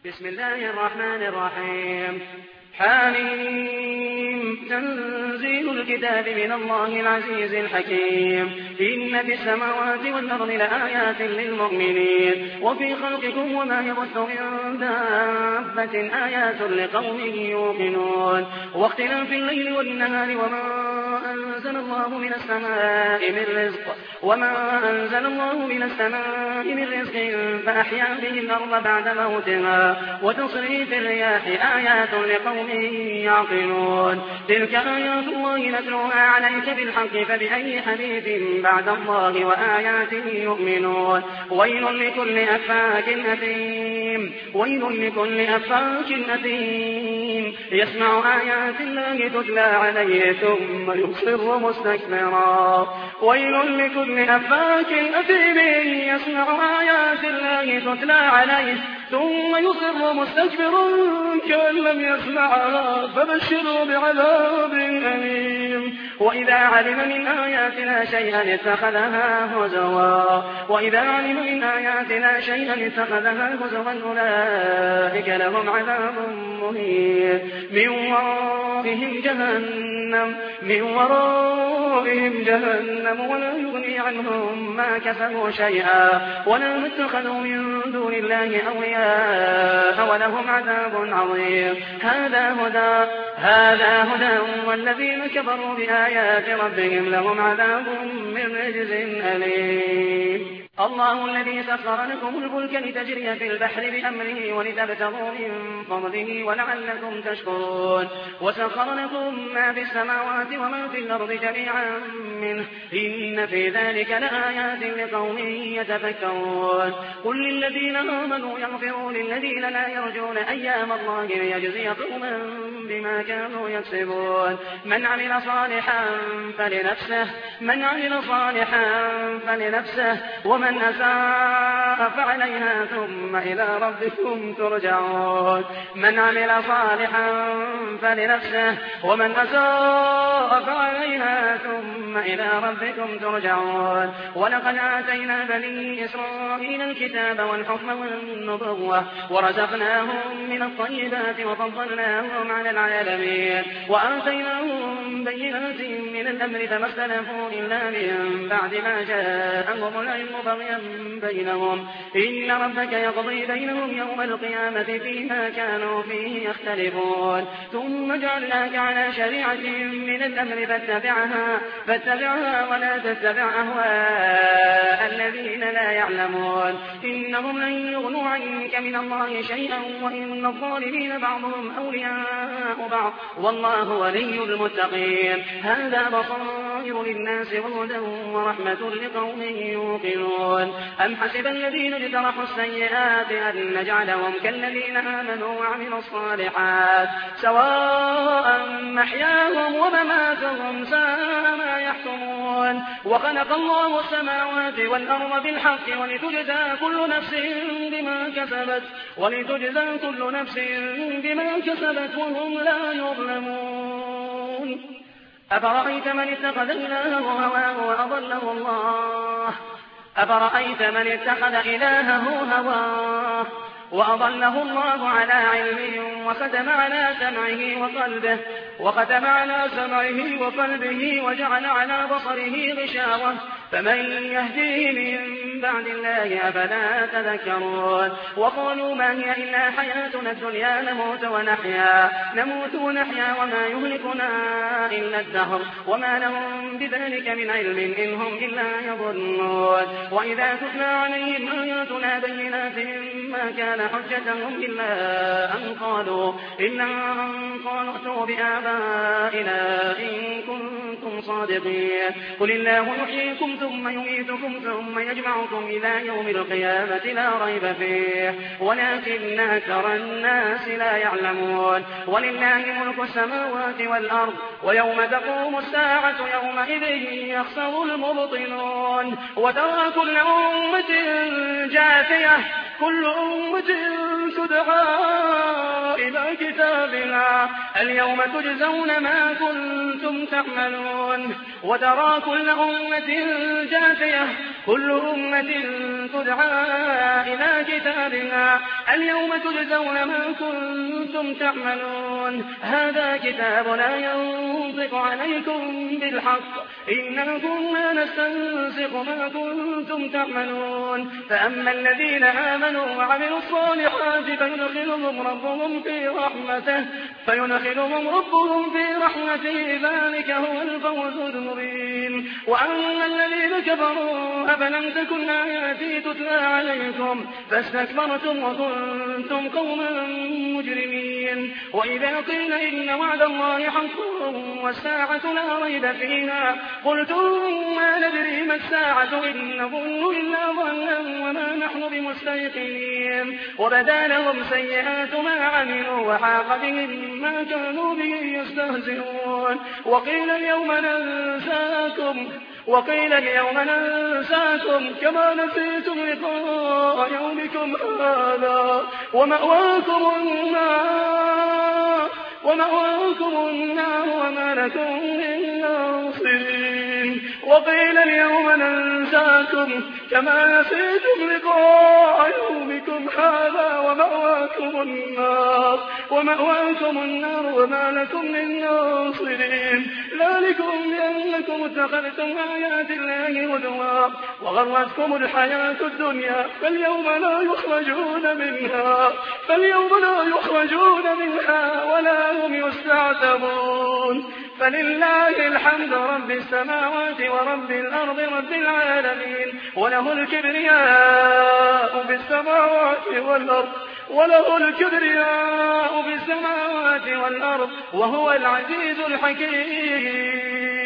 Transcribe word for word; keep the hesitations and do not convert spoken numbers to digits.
بسم الله الرحمن الرحيم. حميم. تنزيل الكتاب من الله العزيز الحكيم. إن في السماوات والأرض لآيات للمؤمنين وفي خلقكم وما يبث من دابة آيات لقوم يوقنون واختلاف الليل والنهار وما أنزل الله من السماء من رزق وما أنزل الله من السماء من رزق فأحيا به الأرض بعد موتها وتصريف الرياح آيات لقوم يعقلون. تلك آيات الله نتلوها عليك بالحق فبأي حديث بعد الله وآياته يؤمنون. ويل لكل أفاك أثيم ويل لكل أفاك أثيم يسمع آيات الله تتلى عليه ثم يصر مستكبرا. ويل لكل أفاك أثيم يسمع آيات الله تتلى عليه ثم يصر مستكبرا كأن لم يسمعها فبشره بعذاب أليم. وإذا علم من آياتنا شيئا اتخذها هزوا وإذا علم من آياتنا شيئا اتخذها هزوا أولئك لهم عذاب مهين من ورائهم جهنم من ورائهم جهنم ولا يغني عنهم ما كسبوا شيئا ولا ما اتخذوا من دون الله أولياء ولهم عذاب عظيم. هذا هدى هذا هدى والذين كفروا بآيات ربهم لهم عذاب من رجز أليم. الله الذي سخر لكم الفلك لتجري في البحر بأمره ولتبتغوا من فضله ولعلكم تشكرون. وسخر لكم ما في السماوات وما في الأرض جميعا منه إن في ذلك لآيات لقوم يتفكرون. قل للذين آمنوا يغفروا للذين لا يرجون أيام الله ليجزي قوما بما كانوا يكسبون. من عمل صالحا فلنفسه من عمل صالحا فلنفسه ومن من أساء فعليها ثم إلى ربكم ترجعون. من عمل صالحا فلنفسه ومن أساء فعليها ثم إلى ربكم ترجعون. ولقد آتينا بني إسرائيل الكتاب والحكم والنبوة ورزقناهم من الطيبات وفضلناهم على العالمين وآتيناهم بينات من الأمر فما اختلفوا إلا من بعد ما جاءهم العلم بغيا بينهم إن ربك يقضي بينهم يوم القيامة فيما كانوا فيه يختلفون. ثم جعلناك على شريعة من الأمر فاتبعها فاتبعها ولا تتبع أهواء الذين لا يعلمون إنهم لن يغنوا عنك من الله شيئا وإن الظالمين بعضهم أولياء بعض والله ولي المتقين. هذا بصائر للناس وهدى ورحمة لقوم يوقنون. أم حسب الذين اجترحوا السيئات أن نجعلهم كالذين آمنوا وعملوا الصالحات سواء محياهم ومماتهم ساء ما يحكمون. وخلق الله السماوات والأرض بالحق ولتجزى كل نفس بما كسبت ولتجزى كل نفس بما كسبت وهم لا يظلمون. أفرأيت من اتخذ إلهه هواه وأضله الله أفرأيت من اتخذ إلهه هواه وأضله الله على علم وختم على سمعه وقلبه وختم على سمعه وقلبه وجعل على بصره غشاوة فمن يهديه من بعد الله أفلا تذكرون. وقالوا ما هي إلا حياتنا الدنيا نموت ونحيا نموت ونحيا وما يهلكنا إلا الدهر وما لهم بذلك من علم إن هم إلا يظنون. وإذا تتلى عليهم آياتنا بينات ما كان حجتهم إلا أن قالوا إلا أن قالوا ائتوا بآبائنا إن كنتم صادقين. قل الله يحييكم ثم يميتكم ثم يجمعكم إلى يوم القيامة لا ريب فيه ولكن أكثر الناس لا يعلمون. ولله ملك السماوات والأرض ويوم تقوم الساعة يومئذ يخسر المبطلون. وترى كل أمة جاثية كل أمة تدعى إلى كتابنا اليوم تجزون ما كنتم تعملون. وترى كل أمة جاثية كل أمة تدعى إلى كتابنا اليوم تجزون ما كنتم تعملون هذا كتابنا ينطق عليكم بالحق إنا كنا نستنسخ ما كنتم تعملون فأما الذين آمنوا وعملوا الصالحات فيدخلهم ربهم في رحمته فيدخلهم ربهم في رحمته ذلك هو الفوز المبين وأما الذين كفروا أفلم تكن آياتي تتلى عليكم فاستكبرتم وكنتم قوما مجرمين وإذا قيل إن وعد الله حق والساعة لا ريب فيها قلتم ما ندري ما الساعة إن نظن إلا ظنا وما نحن بمستيقنين وبدا لهم سيئات ما عملوا وحاق بهم ما كانوا به يستهزئون وقيل اليوم ننساكم وقيل اليوم ننساكم كما نسيتم لقاء يومكم هذا ومأواكم النار ومأواكم النار وما لكم من ناصرين وقيل اليوم ننساكم كما نسيتم لقاء يومكم هذا ومأواكم النار ومأواكم النار وما لكم من ناصرين ذلكم بأنكم اتخذتم آيات الله هزوا وغرتكم الحياة الدنيا فاليوم لا يخرجون منها فاليوم لا يخرجون منها ولا هم يستعتبون فلله الحمد رب السماوات ورب الأرض رب العالمين وله الكبرياء في السماوات والأرض وله الكبرياء في السماوات والأرض وهو العزيز الحكيم